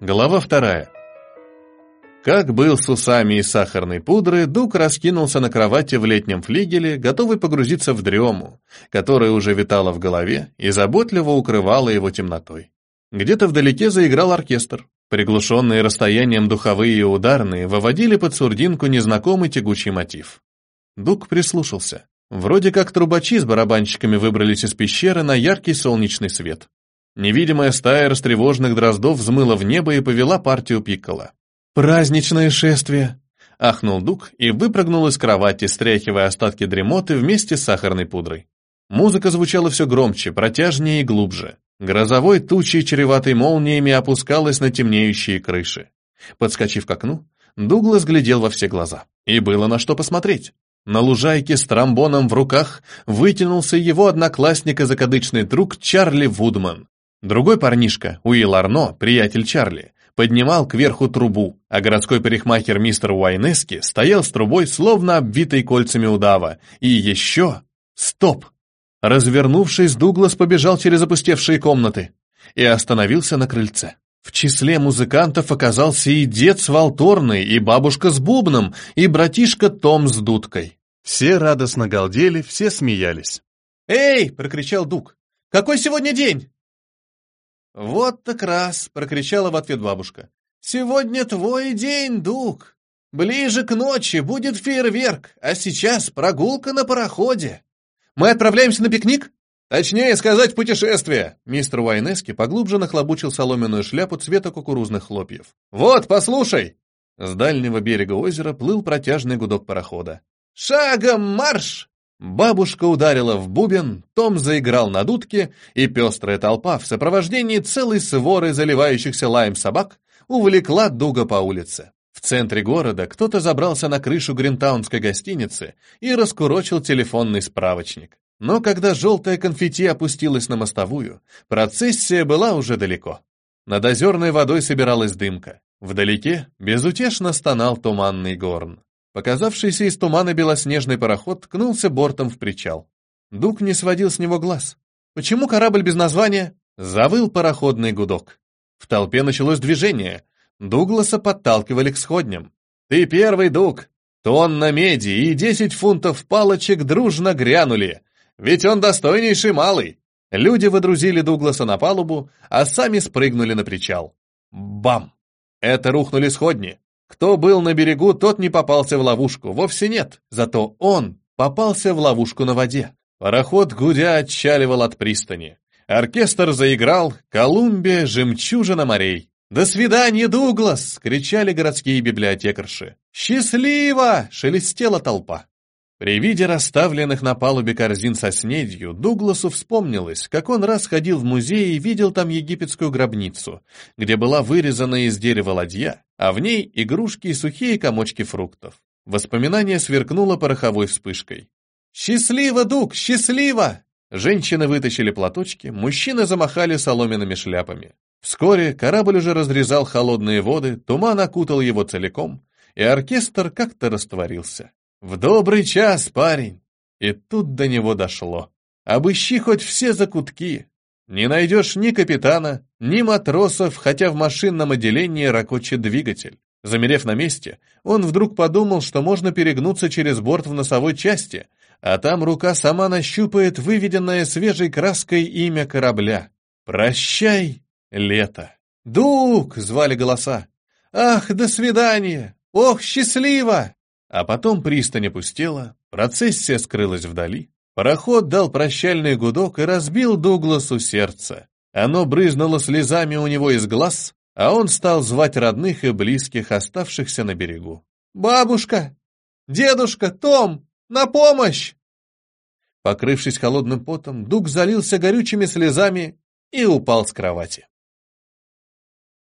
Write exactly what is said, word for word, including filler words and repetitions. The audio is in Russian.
Глава вторая. Как был с усами и сахарной пудры, Дуг раскинулся на кровати в летнем флигеле, готовый погрузиться в дрему, которая уже витала в голове и заботливо укрывала его темнотой. Где-то вдалеке заиграл оркестр. Приглушенные расстоянием духовые и ударные выводили под сурдинку незнакомый тягучий мотив. Дуг прислушался. Вроде как трубачи с барабанщиками выбрались из пещеры на яркий солнечный свет. Невидимая стая растревоженных дроздов взмыла в небо и повела партию пикколо. «Праздничное шествие!» — ахнул Дуг и выпрыгнул из кровати, стряхивая остатки дремоты вместе с сахарной пудрой. Музыка звучала все громче, протяжнее и глубже. Грозовой тучей, чреватой молниями, опускалась на темнеющие крыши. Подскочив к окну, Дуглас глядел во все глаза. И было на что посмотреть. На лужайке с тромбоном в руках вытянулся его одноклассник и закадычный друг Чарли Вудман. Другой парнишка, Уилл Арно, приятель Чарли, поднимал кверху трубу, а городской парикмахер мистер Уайнески стоял с трубой, словно обвитой кольцами удава. И еще... Стоп! Развернувшись, Дуглас побежал через опустевшие комнаты и остановился на крыльце. В числе музыкантов оказался и дед с валторной, и бабушка с бубном, и братишка Том с дудкой. Все радостно галдели, все смеялись. «Эй!» — прокричал Дуг. «Какой сегодня день?» «Вот так раз!» — прокричала в ответ бабушка. «Сегодня твой день, Дуг! Ближе к ночи будет фейерверк, а сейчас прогулка на пароходе. Мы отправляемся на пикник?» «Точнее сказать, путешествие!» Мистер Уайнески поглубже нахлобучил соломенную шляпу цвета кукурузных хлопьев. «Вот, послушай!» С дальнего берега озера плыл протяжный гудок парохода. «Шагом марш!» Бабушка ударила в бубен, Том заиграл на дудке, и пестрая толпа в сопровождении целой своры заливающихся лаем собак увлекла Дуга по улице. В центре города кто-то забрался на крышу гринтаунской гостиницы и раскурочил телефонный справочник. Но когда желтое конфетти опустилось на мостовую, процессия была уже далеко. Над озерной водой собиралась дымка. Вдалеке безутешно стонал туманный горн. Показавшийся из тумана белоснежный пароход ткнулся бортом в причал. Дуг не сводил с него глаз. «Почему корабль без названия?» Завыл пароходный гудок. В толпе началось движение. Дугласа подталкивали к сходням. «Ты первый, Дуг!» Тонна меди и десять фунтов палочек дружно грянули. Ведь он достойнейший малый. Люди водрузили Дугласа на палубу, а сами спрыгнули на причал. Бам! Это рухнули сходни. Кто был на берегу, тот не попался в ловушку. Вовсе нет. Зато он попался в ловушку на воде. Пароход гудя отчаливал от пристани. Оркестр заиграл «Колумбия, жемчужина морей». «До свидания, Дуглас!» — кричали городские библиотекарши. «Счастливо!» — шелестела толпа. При виде расставленных на палубе корзин со снедью Дугласу вспомнилось, как он раз ходил в музей и видел там египетскую гробницу, где была вырезана из дерева ладья, а в ней игрушки и сухие комочки фруктов. Воспоминание сверкнуло пороховой вспышкой. «Счастливо, Дуг, счастливо!» Женщины вытащили платочки, мужчины замахали соломенными шляпами. Вскоре корабль уже разрезал холодные воды, туман окутал его целиком, и оркестр как-то растворился. «В добрый час, парень!» И тут до него дошло. Обыщи хоть все закутки. Не найдешь ни капитана, ни матросов, хотя в машинном отделении ракочет двигатель. Замерев на месте, он вдруг подумал, что можно перегнуться через борт в носовой части, а там рука сама нащупает выведенное свежей краской имя корабля. «Прощай, лето!» «Дуг!» — звали голоса. «Ах, до свидания! Ох, счастливо!» А потом пристань опустела, процессия скрылась вдали. Пароход дал прощальный гудок и разбил Дугласу сердце. Оно брызнуло слезами у него из глаз, а он стал звать родных и близких, оставшихся на берегу. «Бабушка! Дедушка! Том! На помощь!» Покрывшись холодным потом, Дуг залился горючими слезами и упал с кровати.